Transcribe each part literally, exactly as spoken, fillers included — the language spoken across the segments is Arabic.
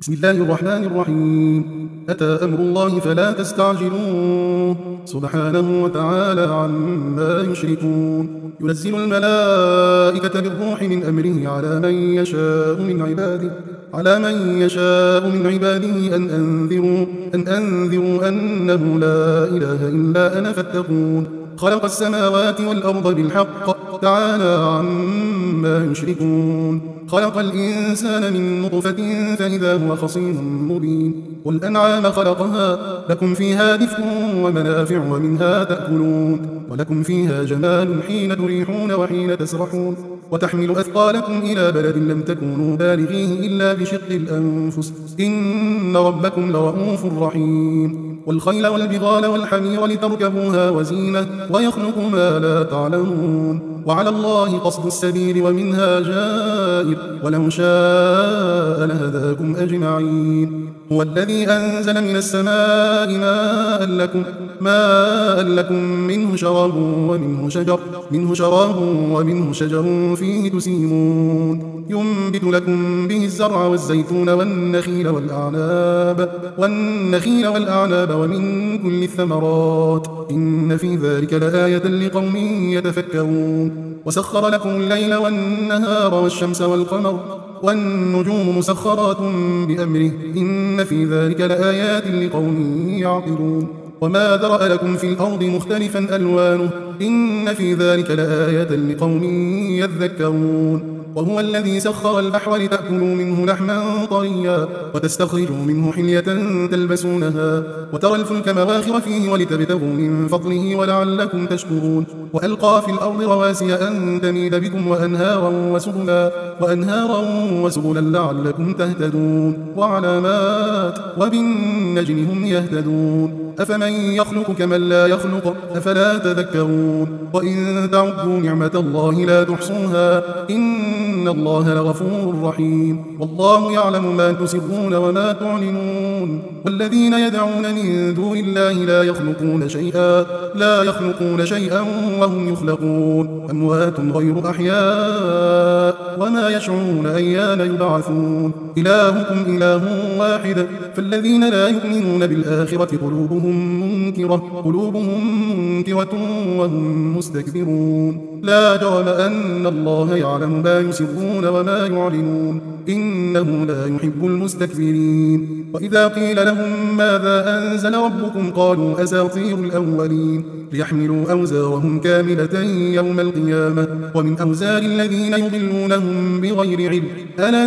بسم الله الرحمن الرحيم. أتى أمر الله فلا تستعجلوه سبحانه وتعالى عما يشركون. ينزل الملائكة بالروح من أمره على من يشاء من عباده على من يشاء من عباده أن أنذروا أن أنذروا أنه لا إله إلا أنا فاتقون. خلق السماوات والأرض بالحق تعالى عما يشركون. خلق الإنسان من نطفة فإذا هو خصيم مبين. والأنعام خلقها لكم فيها دفء ومنافع ومنها تأكلون ولكم فيها جمال حين تريحون وحين تسرحون وتحمل أثقالكم إلى بلد لم تكونوا بالغيه إلا بشق الأنفس إن ربكم لرؤوف رحيم. والخيل والبغال والحمير لتركبوها وزينة ويخلق ما لا تعلمون وعلى الله قصد السبيل ومنها جائر ولو شاء لهداكم أجمعين. هو الذي أنزل من السماء ماء لكم ماء لكم منه شراب ومنه شجر منه شراب ومنه شجر فيه تسيمون. ينبت لكم به الزرع والزيتون والنخيل والأعناب والنخيل والأعناب ومن كل الثمرات إن في ذلك لآية لقوم يتفكرون. وسخر لكم الليل والنهار والشمس والقمر والنجوم مسخرات بأمره إن في ذلك لآيات لقوم يعقلون. وما ذرأ لكم في الأرض مختلفا ألوانه إن في ذلك لآية لقوم يذكرون. وهو الذي سخر البحر لتأكلوا منه لحما طريا وتستخرجوا منه حلية تلبسونها وترى الفلك مواخر فيه ولتبتغوا من فضله ولعلكم تشكرون. وألقى في الأرض رواسي أن تميد بكم وأنهارا وسبلا وأنهارا وسبلا لعلكم تهتدون وعلامات وبالنجم هم يهتدون. أفمن يخلق كمن لا يخلق أفلا تذكرون. وإن تعدوا نعمة الله لا تحصوها إن الله لغفور رحيم. والله يعلم ما تسرون وما تعلنون. والذين يدعون من دون الله لا يخلقون شيئا لا يخلقون شيئا وهم يخلقون أموات غير أحياء وما يشعرون أيان يبعثون. إلهكم إله واحد فالذين لا يؤمنون بالآخرة قلوبهم منكرة قلوبهم منكرة وهم مستكبرون. لا جرم أن الله يعلم ما يسرون وما يعلنون إنه لا يحب المستكبرين. وإذا قيل لهم ماذا أنزل ربكم قالوا أساطير الأولين ليحملوا أوزارهم كاملة يوم القيامة ومن أوزار الذين يضلونهم بغير علم ألا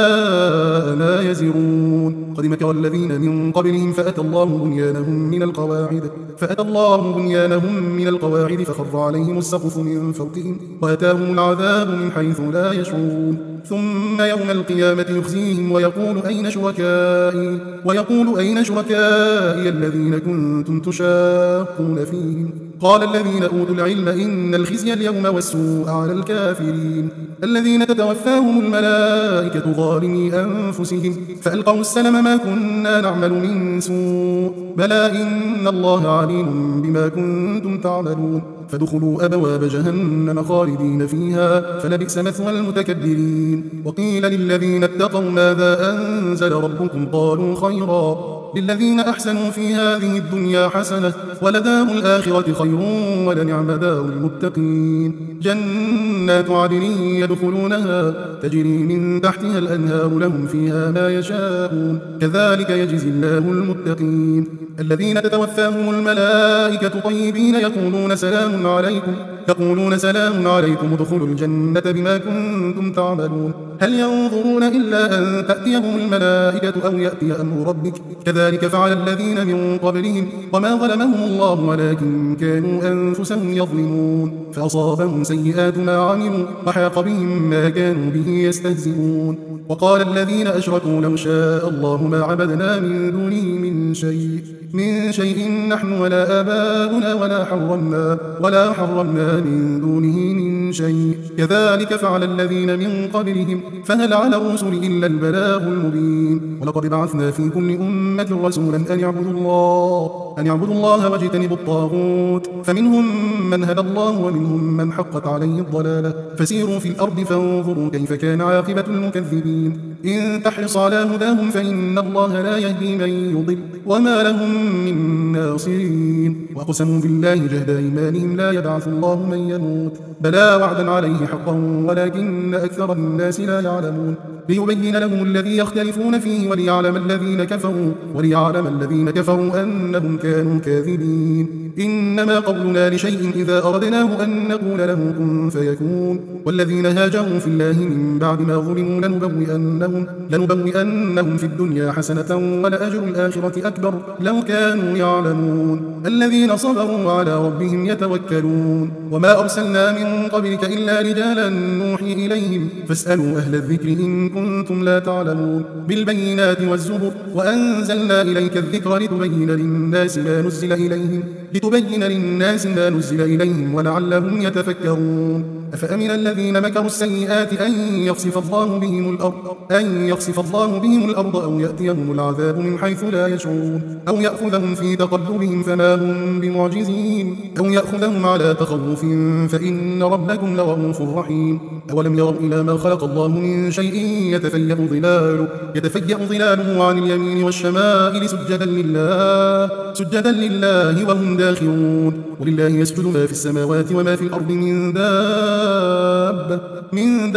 ساء ما يزرون. قد مكر الذين من قبلهم فأتى الله بنيانهم من القواعد فأتى الله بنيانهم من القواعد فخر عليهم السقف من فوقهم وأتاهم العذاب من حيث لا يشعرون. ثم يوم القيامة يخزيهم ويقول أين شركائي ويقول أين شركائي الذين كنتم تشاقون فيهم قال الذين أوتوا العلم إن الخزي اليوم والسوء على الكافرين الذين تتوفاهم الملائكة ظالمي أنفسهم فألقوا السلم ما كنا نعمل من سوء بلى إن الله عليم بما كنتم تعملون. فادخلوا أبواب جهنم خالدين فيها فلبئس مثوى المتكبرين. وقيل للذين اتقوا ماذا أنزل ربكم قالوا خيرا للذين أحسنوا في هذه الدنيا حسنة ولدار الآخرة خير ولنعم دار المتقين. جنات عدن يدخلونها تجري من تحتها الأنهار لهم فيها ما يشاءون كذلك يجزي الله المتقين. الذين تتوفاهم الملائكة طيبين يقولون سلام عليكم يقولون سلام عليكم ادخلوا الجنة بما كنتم تعملون. هل ينظرون إلا أن تأتيهم الملائكة أو يأتي أمر ربك كذلك فعل الذين من قبلهم وما ظلمهم الله ولكن كانوا أنفسهم يظلمون. فأصابهم سيئات ما عملوا وحاق بهم ما كانوا به يستهزئون. وقال الذين أشركوا لو شاء الله ما عبدنا من دونه من شيء من شيء نحن ولا آباؤنا ولا حرمنا ولا حرمنا من دونه من شيء كذلك فعل الذين من قبلهم فهل على الرسل إلا البلاغ المبين ولقد بعثنا في كل أمة رسولا أن يعبدوا الله أن يعبدوا الله واجتنبوا الطاغوت فمنهم من هدى الله ومنهم من حقت عليه الضلالة فسيروا في الأرض فانظروا كيف كان عاقبة المكذبين إن تحرص على هداهم فإن الله لا يهدي من يضل وما لهم من ناصرين وأقسموا بالله جهد أيمانهم لا يبعث الله من يموت بلى وعدا عليه حقا ولكن أكثر الناس لا يعلمون ليبين لهم الذي يختلفون فيه وليعلم الذين كفروا وليعلم الذين كفروا أنهم كانوا كاذبين إنما قولنا لشيء إذا أردناه أن نقول له كن فيكون والذين هاجروا في الله من بعد ما ظلموا لنبوئنهم, لنبوئنهم في الدنيا حسنة ولأجر الآخرة أكبر لو كانوا يعلمون الذين صبروا على ربهم يتوكلون وما أرسلنا من قبلك إلا رجالا نوحي إليهم فاسألوا أهل الذكر إن كنتم لا تعلمون بالبينات والزبر وأنزلنا إليك الذكر لتبين للناس ما نزل إليهم لتبين للناس ما نزل إليهم ولعلهم يتفكرون أفأمن الذين مكروا السيئات أن يخسف الله بهم الأرض أن يخسف الله بهم الأرض أو يأتيهم العذاب من حيث لا يشعرون أو يأخذهم في تقلبهم فما هم بمعجزين أو يأخذهم على تخوف فإن ربكم لرؤوف رحيم أولم يروا إلى ما خلق الله من شيء يتفيأ ظلاله يتفيأ ظلاله عن اليمين والشمائل سجدا لله سجدا لله وهم داخرون ولله يسجد ما في السماوات وما في الأرض من دابة من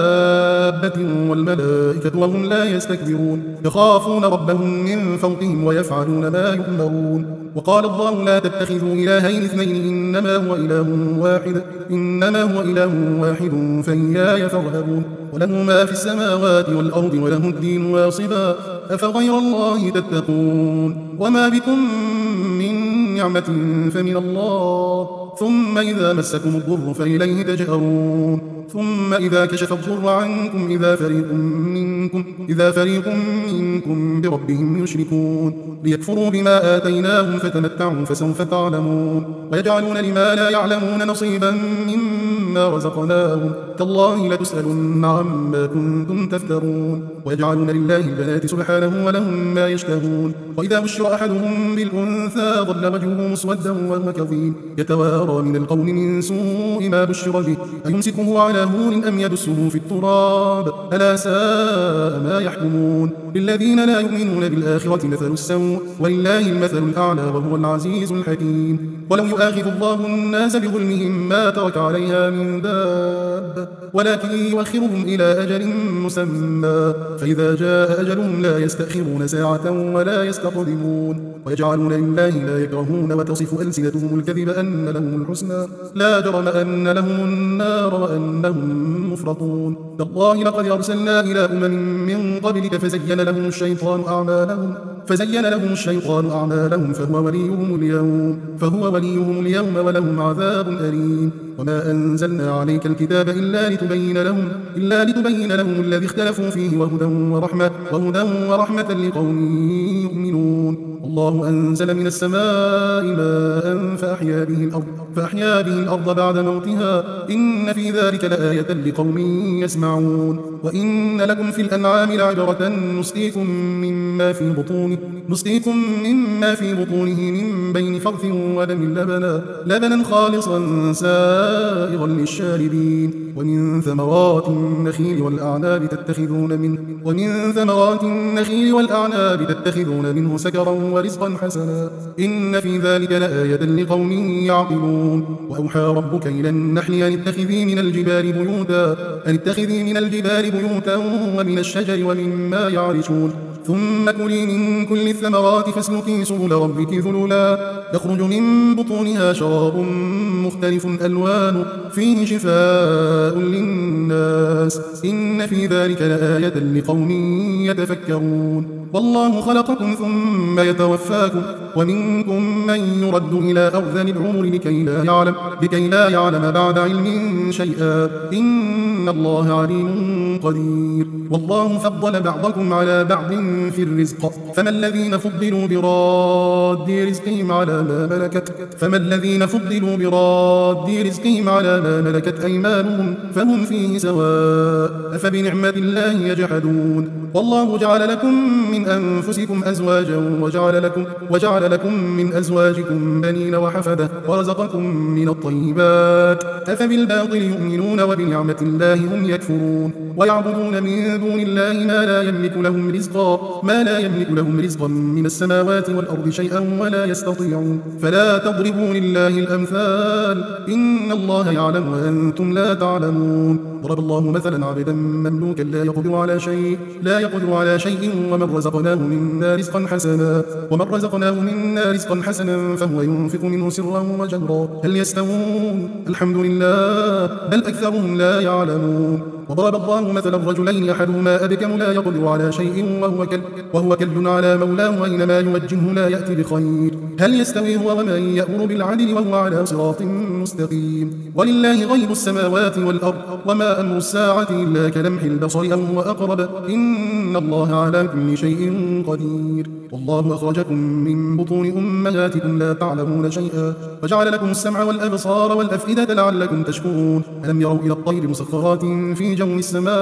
دابة والملائكة وهم لا يستكبرون يخافون ربهم من فوقهم ويفعلون ما يؤمرون وقال الله لا تتخذوا إلهين اثنين إنما هو إله واحد إنما هو إله واحد فإياي فارهبون وله ما في السماوات والأرض وله الدين واصبا أفغير الله تتقون وما بكم من نعمة فمن الله ثم إذا مسكم الضر فإليه تجأرون ثم إذا كشف الضر عنكم إذا فريق منكم إذا فريق منكم بربهم يشركون ليكفروا بما آتيناهم فتمتعوا فسوف تعلمون ويجعلون لما لا يعلمون نصيبا مما رزقناهم تالله لتسألن عما كنتم تفترون ويجعلون لله البنات سبحانه ولهم ما يشتهون وإذا بشر أحدهم بالأنثى ظل وجهه مسودا وهو كظيم يتوارى من القوم من سوء ما بشر به أيمسكه على هون أم يدسه في التراب ألا ساء ما يحكمون للذين لا يؤمنون بالآخرة مثل السوء ولله المثل الأعلى وهو العزيز الحكيم ولو يؤاخذ الله الناس بظلمهم ما ترك عليها من دابة ولكن يؤخرهم إلى أجل مسمى فإذا جاء أجلهم لا يستأخرون ساعة ولا يستقدمون ويجعلون لله لا يكرهون وتصف ألسنتهم الكذب أن لهم الحسنى لا جرم أن لهم النار وأنهم مفرطون تالله لقد أرسلنا إلى أمم من قبلك فزين لهم الشيطان أعمالهم فزين لهم الشيطان أعمالهم فهو وليهم اليوم فهو وليهم اليوم ولهم عذاب أليم وما أنزلنا عليك الكتاب إلا لتبين لهم إلا لتبين لهم الذي اختلفوا فيه وهدى ورحمة وهدى ورحمة لقوم يؤمنون الله أنزل من السماء ماء فأحيا به الأرض فأحيا به الأرض بعد موتها إن في ذلك لآية لقوم يسمعون وإن لكم في الأنعام لعبرة نسقيكم مما في بطونه نسقيكم مما في بطونه من بين فرث ودم لبنا لبنا خالصا سائغا للشاربين ومن ثمرات النخيل والأعناب تتخذون منه ومن ثمرات النخيل والأعناب تتخذون منه سكرا ورزقا حسنا إن في ذلك لآية لقوم يعقلون وأوحى ربك إلى النحل أن اتخذي من الجبال بيوتا أن اتخذي من الجبال بيوتا ومن الشجر ومما يعرشون ثم كلي من كل الثمرات فاسلكي سبل ربك ذللا يخرج من بطونها شراب مختلف ألوان فيه شفاء للناس إن في ذلك لآية لقوم يتفكرون والله خلقكم ثم يتوفاكم ومنكم من يرد إلى أرذل العمر لكي لا يعلم, لكي لا يعلم بعد علم شيئا إن الله عليم قدير. والله فضل بعضكم على بعض في الرزق، فما الذين فضلوا براد رزقهم على ما ملكت فما الذين فضلوا براد رزقهم على ما ملكت أيمانهم فهم فيه سواء، أفبنعمة الله يجحدون. والله جعل لكم من أنفسكم أزواجا وجعل لكم, وجعل لكم من أزواجكم بنين وحفدة ورزقكم من الطيبات، أفبالباطل يؤمنون وبنعمة الله هم يكفرون. ويعبدون من دون الله ما لا يملك لهم رزقا ما لا يملك لهم رزقا من السماوات والأرض شيئا ولا يستطيعون. فلا تضربوا لله الأمثال، إن الله يعلم وأنتم لا تعلمون. ضرب الله مثلا عبدا مملوكا لا يقدر على شيء لا يقدر على شيء ومن رزقناه منا رزقا حسنا ومن رزقناه منا رزقا حسنا فهو ينفق منه سرا وجهرا هل يستوون؟ الحمد لله بل أكثرهم لا يعلمون. وضرب الله مثلا رجلين أحدهما أبكم لا يقدر على شيء وهو كل وهو كل على مولاه وأينما يوجهه لا يأتي بخير هل يستوي هو ومن يأمر بالعدل وهو على صراط مستقيم. ولله غيب السماوات والأرض وما أمر الساعة إلا كلمح البصر أو هو أقرب إن الله على كل شيء قدير. والله أخرجكم من بطون أمهاتكم لا تعلمون شيئا وجعل لكم السمع والأبصار والأفئدة لعلكم تشكرون. ألم يروا إلى الطير مسخرات في جو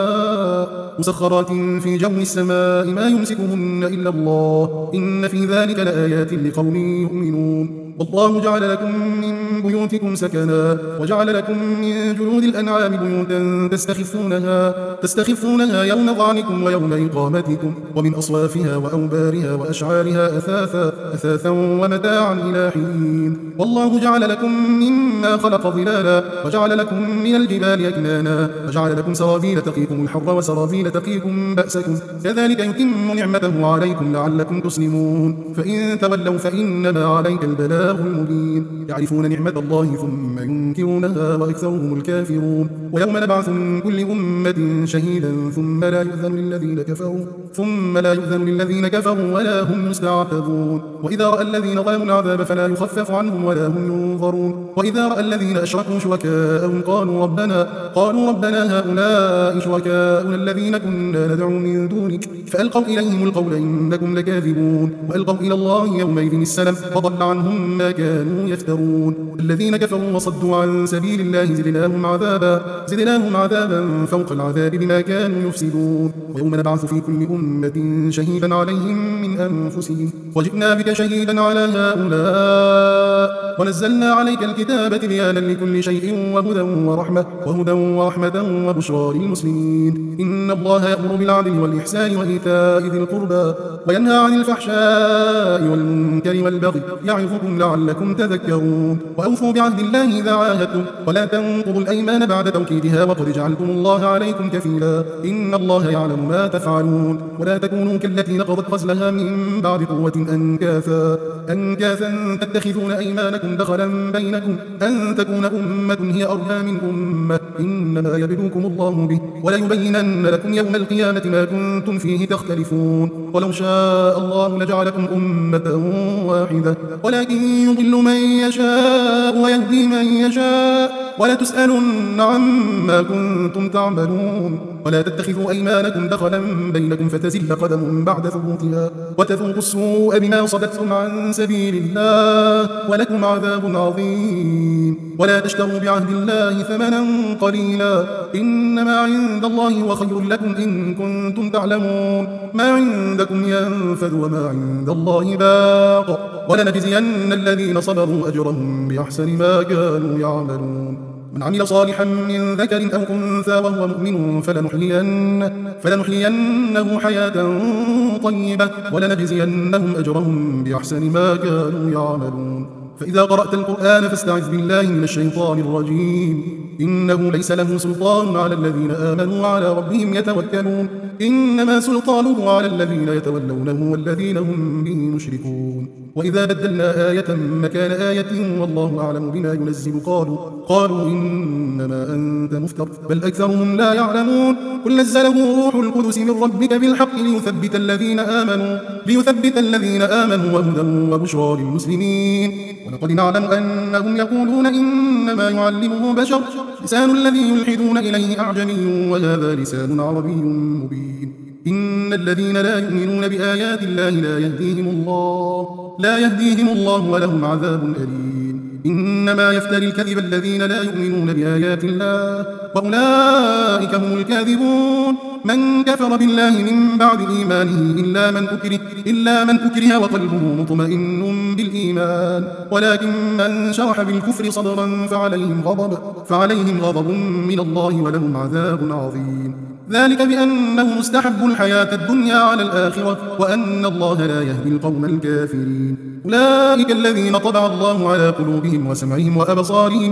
السماء مسخرات في جو السماء ما يمسكهن إلا الله إن في ذلك لآيات لقوم يؤمنون. والله جعل لكم من بيوتكم سكنا وجعل لكم من جلود الأنعام بيوتا تستخفونها تستخفونها يوم ظعنكم ويوم إقامتكم ومن أصوافها وأوبارها وأشعارها أثاثا أثاثا ومتاعا إلى حين. والله جعل لكم مما خلق ظلالا وجعل لكم من الجبال أكنانا وجعل لكم سرابيل تقيكم الحر وسرابيل تقيكم بأسكم كذلك يتم نعمته عليكم لعلكم تسلمون. فإن تولوا فإنما عليك البلاغ المبين. يعرفون نعمة الله ثم ينكرونها وأكثرهم الكافرون. ويوم نبعث من كل أمة شهيدا ثم لا يؤذن للذين كفروا ثم لا يؤذن للذين كفروا ولا هم يستعتبون. وإذا رأى الذين ظلموا العذاب فلا يخفف عنهم ولا هم ينظرون. وإذا رأى الذين أشركوا شركاءهم قالوا ربنا قالوا ربنا هؤلاء شركاؤنا الذين كنا ندعو من دونك فألقوا إليهم القول إنكم لكاذبون. وألقوا إلى الله يومئذ السلام وضل عنهم ما كانوا يفترون. الذين كفروا وصدوا عن سبيل الله زدناهم عذابا زدناهم عذابا فوق العذاب بما كانوا يفسدون. ويوم نبعث في كل أمة شهيدا عليهم من أنفسهم وجئنا بك شهيدا على هؤلاء ونزلنا عليك الكتاب تبيانا لكل شيء وهدى ورحمة وهدى ورحمة وبشرى للمسلمين. إن الله يأمر بالعدل والإحسان وإيتاء ذي القربى وينهى عن الفحشاء والمنكر والبغي يعظكم لعلكم تذكرون. وأوفوا بعهد الله إذا عاهدتم ولا تنقضوا الأيمان بعد توكيدها وقد جعلتم الله عليكم كفيلا إن الله يعلم ما تفعلون. ولا تكونوا كالتي نقضت غزلها من بعد قوة أنكاثا أنكاثا تتخذون أيمانكم دخلا بينكم أن تكون أمة هي أربى من أمة إنما يبلوكم الله به وليبينن لكم يوم القيامة ما كنتم فيه تختلفون. ولو شاء الله لجعلكم أمة واحدة ولكن يضل من يشاء ويهدي من يشاء ولا تسألن عما كنتم تعملون. ولا تتخذوا أيمانكم دخلا بينكم فتزل قدم بعد ثبوتها وتذوقوا السوء بما صددتم عن سبيل الله ولكم عذاب عظيم. ولا تشتروا بعهد الله ثمنا قليلا إنما عند الله هو خير لكم إن كنتم تعلمون. ما عندكم ينفد وما عند الله باق ولنجزين الذين صبروا أجرهم بأحسن ما كانوا يعملون. من عمل صالحا من ذكر أو أنثى وهو مؤمن فلنحيينه, فلنحيينه حياة طيبة ولنجزينهم أجرهم بأحسن ما كانوا يعملون. فإذا قرأت القرآن فاستعذ بالله من الشيطان الرجيم إنه ليس له سلطان على الذين آمنوا وعلى ربهم يتوكلون إنما سلطانه على الذين يتولونه والذين هم به مشركون. وإذا بدلنا آية مكان آية والله أعلم بما ينزل قالوا قالوا إنما أنت مفتر بل أكثرهم لا يعلمون. قل نزله روح القدس من ربك بالحق ليثبت الذين آمنوا ليثبت الذين آمنوا وهدى وبشرى للمسلمين. ولقد نعلم أنهم يقولون إنما يعلمه بشر لسان الذي يلحدون إليه أعجمي وهذا لسان عربي مبين إن الذين لا يؤمنون بآيات الله لا يهديهم الله لا يهديهم الله ولهم عذاب أليم إنما يفتري الكذب الذين لا يؤمنون بآيات الله وأولئك هم الكاذبون من كفر بالله من بعد إيمانه إلا من أكره, إلا من أكره وقلبه مطمئن بالإيمان ولكن من شرح بالكفر صدرا فعليهم غضب, فعليهم غضب من الله ولهم عذاب عظيم ذلك بأنه مستحب الحياة الدنيا على الآخرة وأن الله لا يهدي القوم الكافرين أولئك الذين طبع الله على قلوبهم وسمعهم وأبصارهم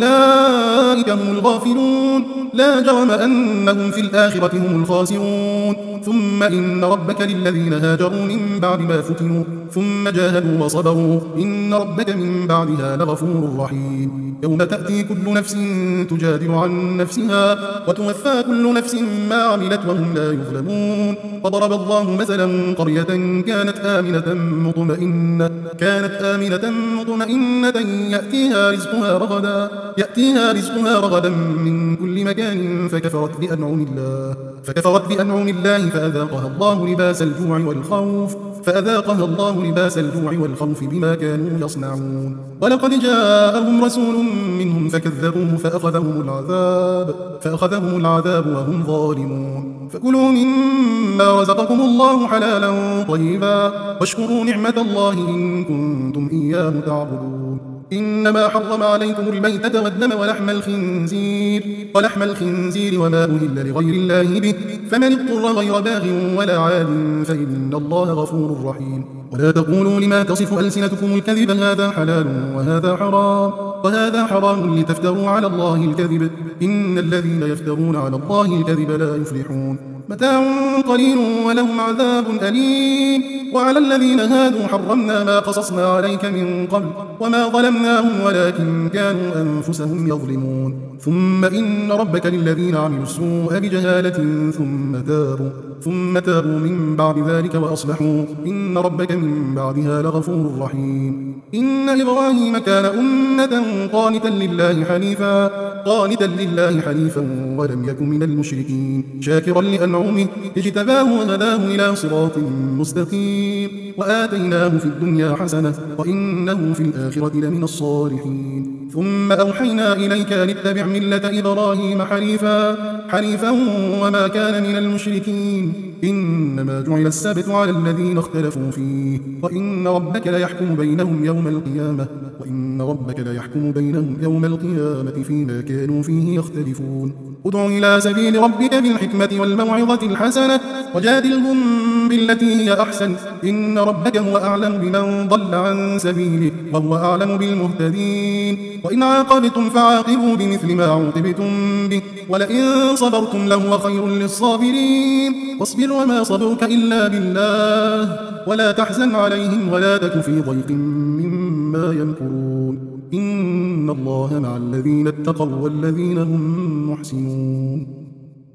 وأولئك هم الغافلون لا جرم أنهم في الآخرة هم الخاسرون ثم إن ربك للذين هاجروا من بعد ما فتنوا ثم جاهدوا وصبروا إن ربك من بعدها لغفور رحيم يوم تأتي كل نفس تجادل عن نفسها وتوفى كل نفس ما عملت وهم لا يظلمون وضرب الله مثلا قرية كانت آمنة مطمئنة كانت آمنة مطمئنة يأتيها رزقها رغدا يأتيها رزقها رغدا من كل مكان فكفرت بأنعم الله فكفرت بأنعم الله فأذاقها الله لباس الجوع والخوف فأذاقها الله لباس الجوع والخوف بما كانوا يصنعون ولقد جاءهم رسول منهم فكذبوه فأخذهم العذاب فأخذهم العذاب وهم ظالمون فكلوا مما رزقكم الله حلالا طيبا واشكروا نعمة الله إن كنتم إياه تعبدون إنما حرم عليكم الميتة والدم ولحم الخنزير ولحم الخنزير وما أهل لغير الله به فمن اضطر غير باغ ولا عاد فإن الله غفور رحيم ولا تقولوا لما تصف ألسنتكم الكذب هذا حلال وهذا حرام وهذا حرام لتفتروا على الله الكذب إن الذين يفترون على الله الكذب لا يفلحون متاع قليل ولهم عذاب أليم وعلى الذين هادوا حرمنا ما قصصنا عليك من قبل وما ظلمناهم ولكن كانوا أنفسهم يظلمون ثم إن ربك للذين عملوا السوء بجهالة ثم تابوا ثم تابوا من بعد ذلك وأصلحوا إن ربك من بعدها لغفور رحيم إن إبراهيم كان أمة قانتا لله حنيفا قانتا لله حنيفا ولم يكن من المشركين شاكرا لأنعمه اجتباه وهداه إلى صراط مستقيم وآتيناه في الدنيا حسنة وإنه في الآخرة لمن الصالحين ثم أوحينا إليك لاتبع ملة إبراهيم حنيفا حنيفا وما كان من المشركين إنما جعل السبت على الذين اختلفوا فيه وإن ربك ليحكم بينهم يوم القيامة وإن ربك ليحكم بينهم يوم القيامة فيما كانوا فيه يختلفون ادع إلى سبيل ربك بالحكمة والموعظة الحسنة وجادلهم بالتي هي أحسن إن ربك هو أعلم بمن ضل عن سبيله وهو أعلم بالمهتدين وإن عاقبتم فعاقبوا بمثل ما عوقبتم به ولئن صبرتم لهو خير للصابرين واصبر وما صبرك إلا بالله ولا تحزن عليهم ولا تك في ضيق مما يمكرون إن الله مع الذين اتقوا والذين هم محسنون.